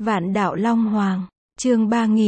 Vạn đạo Long Hoàng, chương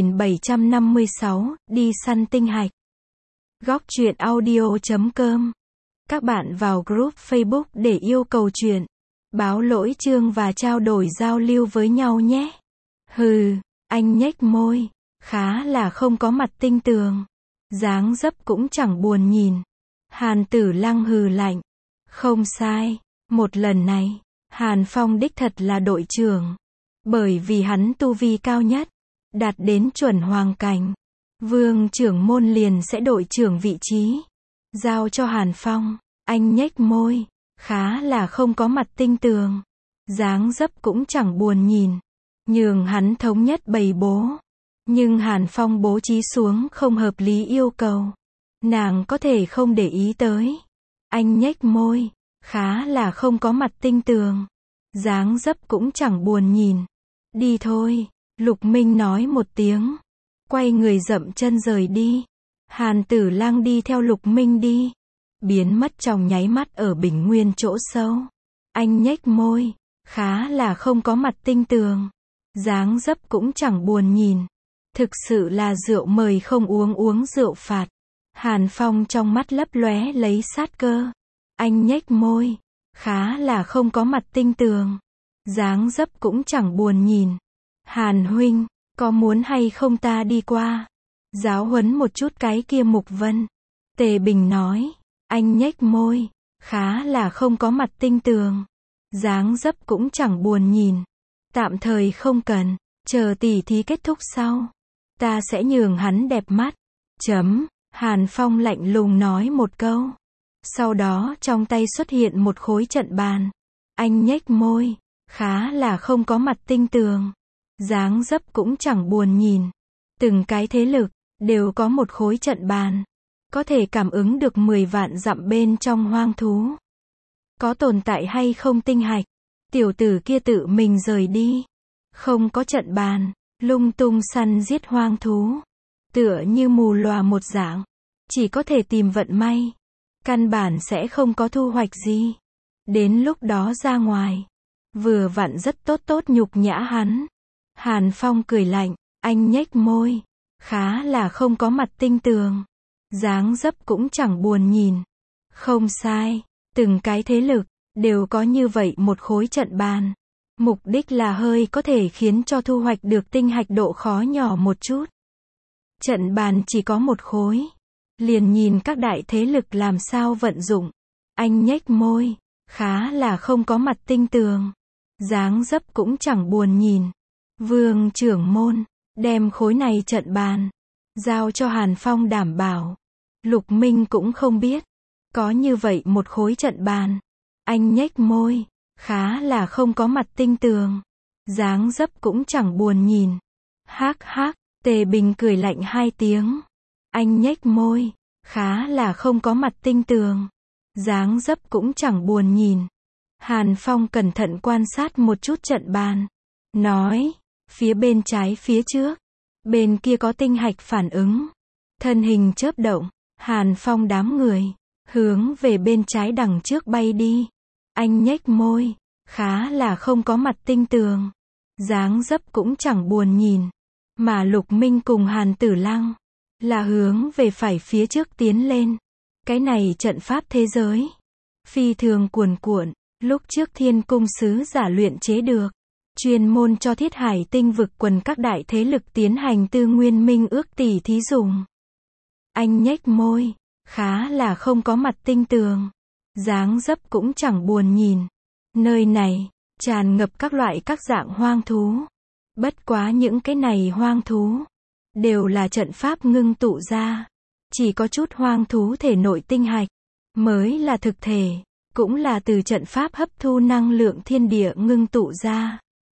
3756, đi săn tinh hạch. Góc truyện audio.com. Các bạn vào group Facebook để yêu cầu truyện, báo lỗi chương và trao đổi giao lưu với nhau nhé. Hừ, anh nhếch môi, khá là không có mặt tinh tường. Dáng dấp cũng chẳng buồn nhìn. Hàn Tử Lăng hừ lạnh. Không sai, một lần này, Hàn Phong đích thật là đội trưởng. Bởi vì hắn tu vi cao nhất, đạt đến chuẩn hoàng cảnh. Vương trưởng môn liền sẽ đội trưởng vị trí. Giao cho Hàn Phong, anh nhếch môi, khá là không có mặt tinh tường. Dáng dấp cũng chẳng buồn nhìn. Nhường hắn thống nhất bày bố. Nhưng Hàn Phong bố trí xuống không hợp lý yêu cầu. Nàng có thể không để ý tới. Anh nhếch môi, khá là không có mặt tinh tường. Dáng dấp cũng chẳng buồn nhìn. Đi thôi, Lục Minh nói một tiếng. Quay người dậm chân rời đi. Hàn Tử Lăng đi theo Lục Minh đi. Biến mất trong nháy mắt ở bình nguyên chỗ sâu. Anh nhếch môi, khá là không có mặt tinh tường. Dáng dấp cũng chẳng buồn nhìn. Thực sự là rượu mời không uống, uống rượu phạt. Hàn Phong trong mắt lấp lóe lấy sát cơ. Anh nhếch môi, khá là không có mặt tinh tường. Dáng dấp cũng chẳng buồn nhìn. Hàn huynh, có muốn hay không ta đi qua? Giáo huấn một chút cái kia Mục Vân. Tề Bình nói. Anh nhếch môi, khá là không có mặt tinh tường. Dáng dấp cũng chẳng buồn nhìn. Tạm thời không cần, chờ tỉ thí kết thúc sau. Ta sẽ nhường hắn đẹp mắt. Hàn Phong lạnh lùng nói một câu. Sau đó trong tay xuất hiện một khối trận bàn. Anh nhếch môi, khá là không có mặt tinh tường. Dáng dấp cũng chẳng buồn nhìn. Từng cái thế lực, đều có một khối trận bàn. Có thể cảm ứng được 10 vạn dặm bên trong hoang thú. Có tồn tại hay không tinh hạch? Tiểu tử kia tự mình rời đi. Không có trận bàn, lung tung săn giết hoang thú. Tựa như mù lòa một dạng. Chỉ có thể tìm vận may. Căn bản sẽ không có thu hoạch gì. Đến lúc đó ra ngoài. Vừa vặn rất tốt nhục nhã hắn. Hàn Phong cười lạnh. Anh nhếch môi. Khá là không có mặt tinh tường. Dáng dấp cũng chẳng buồn nhìn. Không sai. Từng cái thế lực, đều có như vậy một khối trận bàn. Mục đích là hơi có thể khiến cho thu hoạch được tinh hạch độ khó nhỏ một chút. Trận bàn chỉ có một khối. Liền nhìn các đại thế lực làm sao vận dụng. Anh nhếch môi, khá là không có mặt tinh tường. Dáng dấp cũng chẳng buồn nhìn. Vương trưởng môn, đem khối này trận bàn. Giao cho Hàn Phong đảm bảo. Lục Minh cũng không biết. Có như vậy một khối trận bàn. Anh nhếch môi, khá là không có mặt tinh tường. Dáng dấp cũng chẳng buồn nhìn. Hắc hắc, Tề Bình cười lạnh hai tiếng. Anh nhếch môi, khá là không có mặt tinh tường. Dáng dấp cũng chẳng buồn nhìn. Hàn Phong cẩn thận quan sát một chút trận bàn. Nói, phía bên trái phía trước. Bên kia có tinh hạch phản ứng. Thân hình chớp động, Hàn Phong đám người. Hướng về bên trái đằng trước bay đi. Anh nhếch môi, khá là không có mặt tinh tường. Dáng dấp cũng chẳng buồn nhìn. Mà Lục Minh cùng Hàn Tử Lăng là hướng về phải phía trước tiến lên. Cái này trận pháp thế giới phi thường cuồn cuộn. Lúc trước Thiên Cung sứ giả luyện chế được, chuyên môn cho Thiết Hải tinh vực quần các đại thế lực tiến hành tư nguyên minh ước tỉ thí dùng. Anh nhếch môi, khá là không có mặt tinh tường. Dáng dấp cũng chẳng buồn nhìn. Nơi này tràn ngập các loại các dạng hoang thú. Bất quá những cái này hoang thú đều là trận pháp ngưng tụ ra. Chỉ có chút hoang thú thể nội tinh hạch mới là thực thể, cũng là từ trận pháp hấp thu năng lượng thiên địa ngưng tụ ra.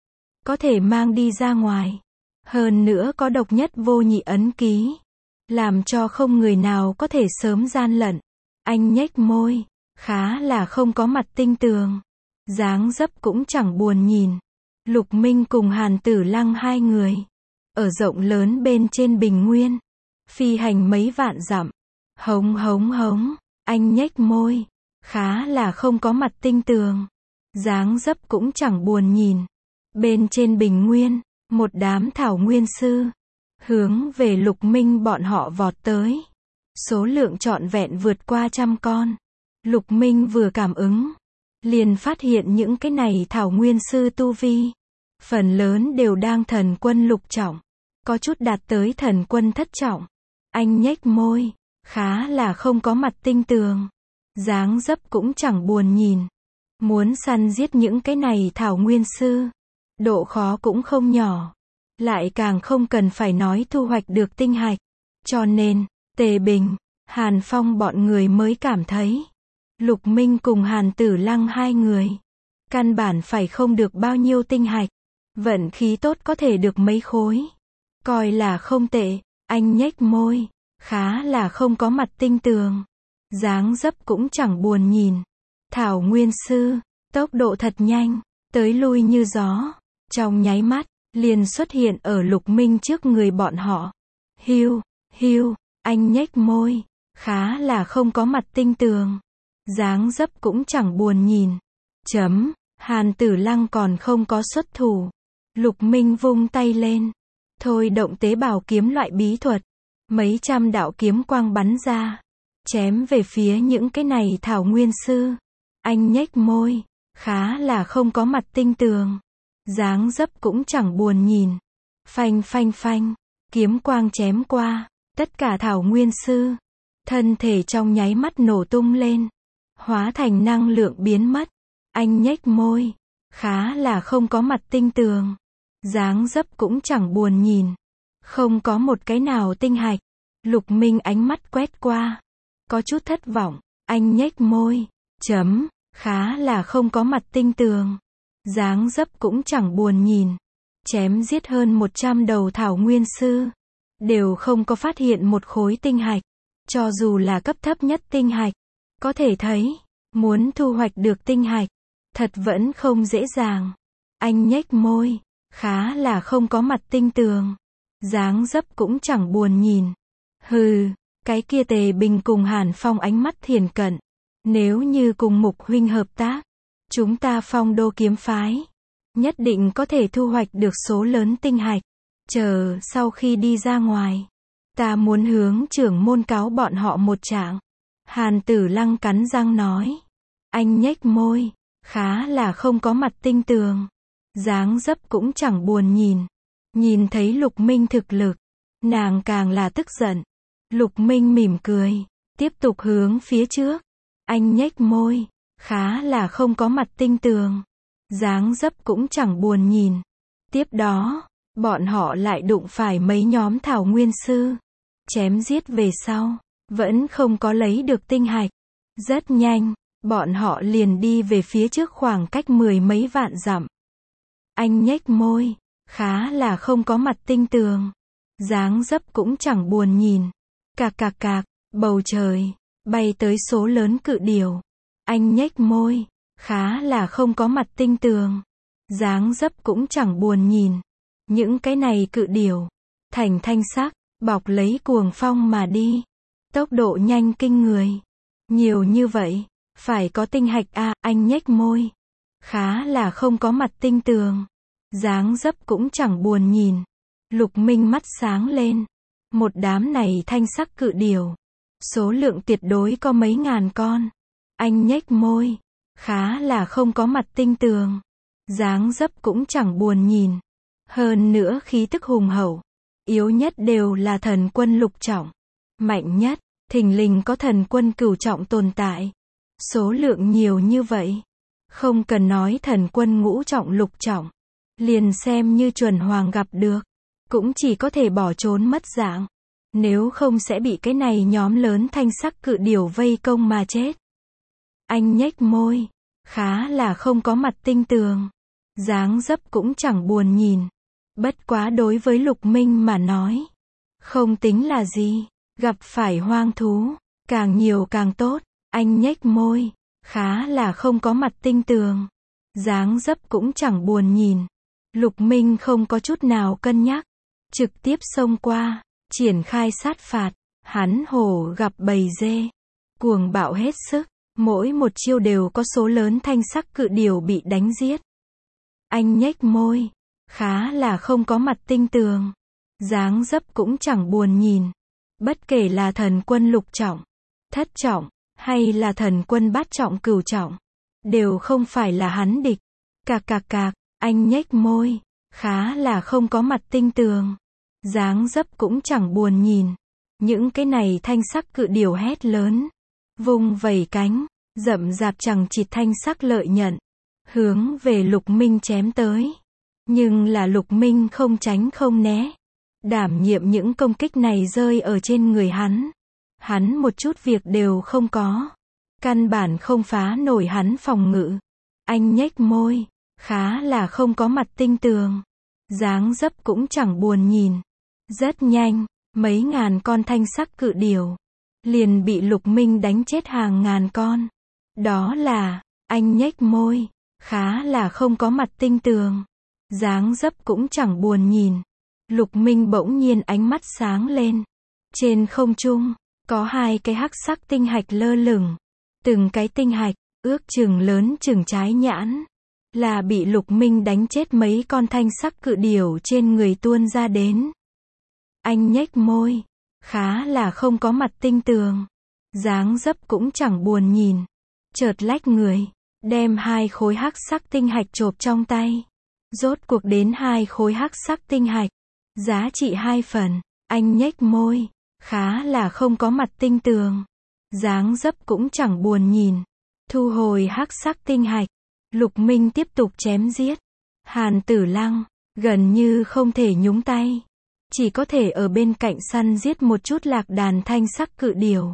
Có thể mang đi ra ngoài. Hơn nữa có độc nhất vô nhị ấn ký, làm cho không người nào có thể sớm gian lận. Anh nhếch môi, khá là không có mặt tinh tường. Dáng dấp cũng chẳng buồn nhìn. Lục Minh cùng Hàn Tử Lăng hai người. Ở rộng lớn bên trên bình nguyên. Phi hành mấy vạn dặm. Hống hống hống. Anh nhếch môi. Khá là không có mặt tinh tường. Dáng dấp cũng chẳng buồn nhìn. Bên trên bình nguyên. Một đám thảo nguyên sư hướng về Lục Minh bọn họ vọt tới. Số lượng trọn vẹn vượt qua 100 con. Lục Minh vừa cảm ứng, liền phát hiện những cái này thảo nguyên sư tu vi. Phần lớn đều đang thần quân lục trọng. Có chút đạt tới thần quân thất trọng. Anh nhếch môi, khá là không có mặt tinh tường. Dáng dấp cũng chẳng buồn nhìn. Muốn săn giết những cái này thảo nguyên sư, độ khó cũng không nhỏ. Lại càng không cần phải nói thu hoạch được tinh hạch. Cho nên, Tề Bình, Hàn Phong bọn người mới cảm thấy, Lục Minh cùng Hàn Tử Lăng hai người, căn bản phải không được bao nhiêu tinh hạch. Vận khí tốt có thể được mấy khối. Coi là không tệ. Anh nhếch môi, khá là không có mặt tinh tường. Dáng dấp cũng chẳng buồn nhìn. Thảo nguyên sư, tốc độ thật nhanh, tới lui như gió. Trong nháy mắt, liền xuất hiện ở Lục Minh trước người bọn họ. Hiu, hiu, anh nhếch môi, khá là không có mặt tinh tường. Dáng dấp cũng chẳng buồn nhìn. Hàn Tử Lăng còn không có xuất thủ. Lục Minh vung tay lên, thôi động tế bào kiếm loại bí thuật. Mấy trăm đạo kiếm quang bắn ra, chém về phía những cái này thảo nguyên sư. Anh nhếch môi, khá là không có mặt tinh tường. Dáng dấp cũng chẳng buồn nhìn. Phanh phanh phanh, kiếm quang chém qua, tất cả thảo nguyên sư, thân thể trong nháy mắt nổ tung lên, hóa thành năng lượng biến mất. Anh nhếch môi, khá là không có mặt tinh tường. Dáng dấp cũng chẳng buồn nhìn. Không có một cái nào tinh hạch. Lục Minh ánh mắt quét qua, có chút thất vọng. Anh nhếch môi, khá là không có mặt tinh tường. Dáng dấp cũng chẳng buồn nhìn. Chém giết hơn 100 đầu thảo nguyên sư, đều không có phát hiện một khối tinh hạch. Cho dù là cấp thấp nhất tinh hạch, có thể thấy, muốn thu hoạch được tinh hạch, thật vẫn không dễ dàng. Anh nhếch môi, khá là không có mặt tinh tường. Dáng dấp cũng chẳng buồn nhìn. Hừ, cái kia Tề Bình cùng Hàn Phong ánh mắt thiền cận. Nếu như cùng Mục huynh hợp tác, chúng ta Phong Đô kiếm phái, nhất định có thể thu hoạch được số lớn tinh hạch. Chờ sau khi đi ra ngoài, ta muốn hướng trưởng môn cáo bọn họ một trạng. Hàn Tử Lăng cắn răng nói. Anh nhếch môi, khá là không có mặt tinh tường. Dáng dấp cũng chẳng buồn nhìn. Nhìn thấy Lục Minh thực lực, nàng càng là tức giận. Lục Minh mỉm cười, tiếp tục hướng phía trước. Anh nhếch môi, khá là không có mặt tinh tường. Dáng dấp cũng chẳng buồn nhìn. Tiếp đó, bọn họ lại đụng phải mấy nhóm thảo nguyên sư. Chém giết về sau, vẫn không có lấy được tinh hạch. Rất nhanh, bọn họ liền đi về phía trước khoảng cách 10 mấy vạn dặm. Anh nhếch môi, khá là không có mặt tinh tường. Dáng dấp cũng chẳng buồn nhìn. Cạc cạc cạc, bầu trời, bay tới số lớn cự điểu. Anh nhếch môi, khá là không có mặt tinh tường. Dáng dấp cũng chẳng buồn nhìn. Những cái này cự điểu, thành thanh sắc, bọc lấy cuồng phong mà đi. Tốc độ nhanh kinh người. Nhiều như vậy, phải có tinh hạch à, anh nhếch môi. Khá là không có mặt tinh tường. Dáng dấp cũng chẳng buồn nhìn. Lục Minh mắt sáng lên. Một đám này thanh sắc cự điểu. Số lượng tuyệt đối có mấy ngàn con. Anh nhếch môi. Khá là không có mặt tinh tường. Dáng dấp cũng chẳng buồn nhìn. Hơn nữa khí tức hùng hậu. Yếu nhất đều là thần quân lục trọng. Mạnh nhất, thình lình có thần quân cửu trọng tồn tại. Số lượng nhiều như vậy. Không cần nói thần quân ngũ trọng lục trọng. Liền xem như chuẩn hoàng gặp được, cũng chỉ có thể bỏ trốn mất dạng. Nếu không sẽ bị cái này nhóm lớn thanh sắc cự điểu vây công mà chết. Anh nhếch môi, khá là không có mặt tinh tường. Dáng dấp cũng chẳng buồn nhìn. Bất quá đối với Lục Minh mà nói, không tính là gì. Gặp phải hoang thú, càng nhiều càng tốt. Anh nhếch môi, khá là không có mặt tinh tường. Dáng dấp cũng chẳng buồn nhìn. Lục Minh không có chút nào cân nhắc, trực tiếp xông qua, triển khai sát phạt. Hắn hổ gặp bầy dê, cuồng bạo hết sức, mỗi một chiêu đều có số lớn thanh sắc cự điểu bị đánh giết. Anh nhếch môi, khá là không có mặt tinh tường. Dáng dấp cũng chẳng buồn nhìn. Bất kể là thần quân lục trọng, thất trọng, hay là thần quân bát trọng cửu trọng, đều không phải là hắn địch. Cạc cạc cạc, anh nhếch môi, khá là không có mặt tinh tường. Dáng dấp cũng chẳng buồn nhìn. Những cái này thanh sắc cự điểu hét lớn, vung vẩy cánh, rậm rạp chằng chịt thanh sắc lợi nhận, hướng về Lục Minh chém tới. Nhưng là Lục Minh không tránh không né, đảm nhiệm những công kích này rơi ở trên người hắn. Hắn một chút việc đều không có, căn bản không phá nổi hắn phòng ngự. Anh nhếch môi, khá là không có mặt tinh tường. Dáng dấp cũng chẳng buồn nhìn. Rất nhanh, mấy ngàn con thanh sắc cự điểu liền bị Lục Minh đánh chết hàng ngàn con. Đó là, anh nhếch môi, khá là không có mặt tinh tường. Dáng dấp cũng chẳng buồn nhìn. Lục Minh bỗng nhiên ánh mắt sáng lên. Trên không trung, có hai cái hắc sắc tinh hạch lơ lửng. Từng cái tinh hạch, ước chừng lớn chừng trái nhãn, là bị Lục Minh đánh chết mấy con thanh sắc cự điểu trên người tuôn ra đến. Anh nhếch môi, khá là không có mặt tinh tường. Dáng dấp cũng chẳng buồn nhìn. Chợt lách người, đem hai khối hắc sắc tinh hạch chộp trong tay. Rốt cuộc đến hai khối hắc sắc tinh hạch, giá trị 2 phần. Anh nhếch môi, khá là không có mặt tinh tường. Dáng dấp cũng chẳng buồn nhìn. Thu hồi hắc sắc tinh hạch, Lục Minh tiếp tục chém giết. Hàn Tử Lăng gần như không thể nhúng tay, chỉ có thể ở bên cạnh săn giết một chút lạc đàn thanh sắc cự điểu.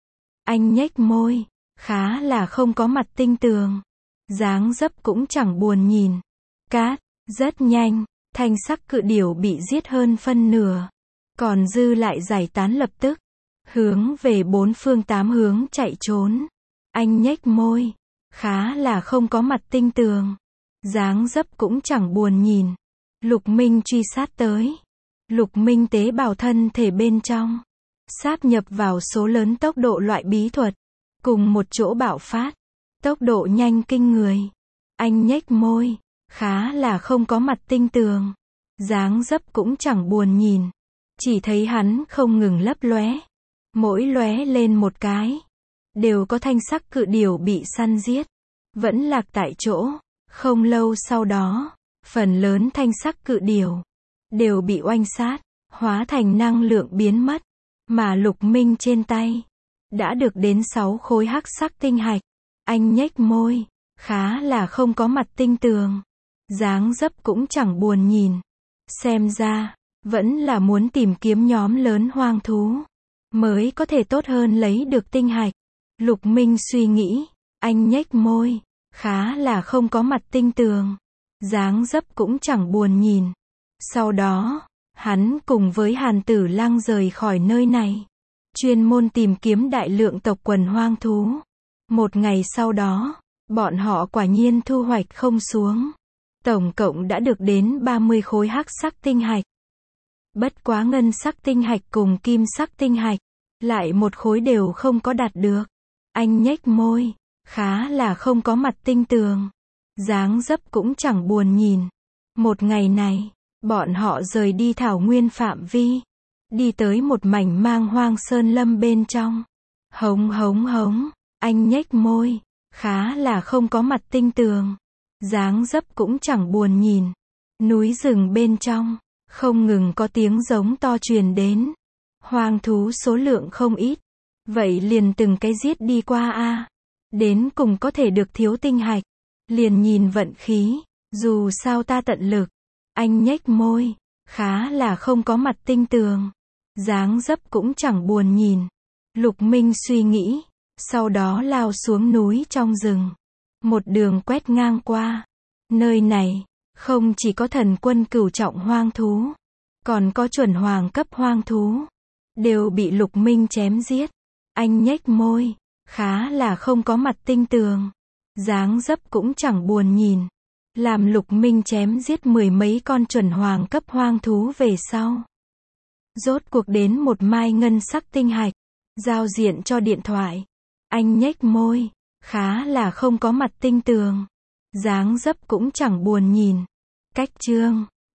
Anh nhếch môi, khá là không có mặt tinh tường. Dáng dấp cũng chẳng buồn nhìn. Cát, rất nhanh, thanh sắc cự điểu bị giết hơn phân nửa, còn dư lại giải tán lập tức, hướng về bốn phương tám hướng chạy trốn. Anh nhếch môi, khá là không có mặt tinh tường. Dáng dấp cũng chẳng buồn nhìn. Lục Minh truy sát tới. Lục Minh tế bào thân thể bên trong, sáp nhập vào số lớn tốc độ loại bí thuật, cùng một chỗ bạo phát, tốc độ nhanh kinh người. Anh nhếch môi, khá là không có mặt tinh tường. Dáng dấp cũng chẳng buồn nhìn. Chỉ thấy hắn không ngừng lấp lóe, mỗi lóe lên một cái, đều có thanh sắc cự điểu bị săn giết, vẫn lạc tại chỗ. Không lâu sau đó, phần lớn thanh sắc cự điểu đều bị oanh sát, hóa thành năng lượng biến mất. Mà Lục Minh trên tay đã được đến 6 khối hắc sắc tinh hạch. Anh nhếch môi, khá là không có mặt tinh tường. Dáng dấp cũng chẳng buồn nhìn. Xem ra, vẫn là muốn tìm kiếm nhóm lớn hoang thú, mới có thể tốt hơn lấy được tinh hạch. Lục Minh suy nghĩ, anh nhếch môi, khá là không có mặt tinh tường. Dáng dấp cũng chẳng buồn nhìn. Sau đó, hắn cùng với Hàn Tử Lăng rời khỏi nơi này, chuyên môn tìm kiếm đại lượng tộc quần hoang thú. Một ngày sau đó, bọn họ quả nhiên thu hoạch không xuống. Tổng cộng đã được đến 30 khối hắc sắc tinh hạch. Bất quá ngân sắc tinh hạch cùng kim sắc tinh hạch, lại một khối đều không có đạt được. Anh nhếch môi, khá là không có mặt tinh tường. Dáng dấp cũng chẳng buồn nhìn. Một ngày này, bọn họ rời đi thảo nguyên phạm vi, đi tới một mảnh mang hoang sơn lâm bên trong. Hống hống hống, anh nhếch môi, khá là không có mặt tinh tường. Dáng dấp cũng chẳng buồn nhìn. Núi rừng bên trong, không ngừng có tiếng giống to truyền đến. Hoang thú số lượng không ít, vậy liền từng cái giết đi qua a. Đến cùng có thể được thiếu tinh hạch, liền nhìn vận khí, dù sao ta tận lực. Anh nhếch môi, khá là không có mặt tinh tường. Dáng dấp cũng chẳng buồn nhìn. Lục Minh suy nghĩ, sau đó lao xuống núi trong rừng, một đường quét ngang qua. Nơi này, không chỉ có thần quân cửu trọng hoang thú, còn có chuẩn hoàng cấp hoang thú, đều bị Lục Minh chém giết. Anh nhếch môi, khá là không có mặt tinh tường. Dáng dấp cũng chẳng buồn nhìn. Làm Lục Minh chém giết 10 mấy con chuẩn hoàng cấp hoang thú về sau, rốt cuộc đến một mai ngân sắc tinh hạch, giao diện cho điện thoại. Anh nhếch môi, khá là không có mặt tinh tường. Dáng dấp cũng chẳng buồn nhìn. Cách chương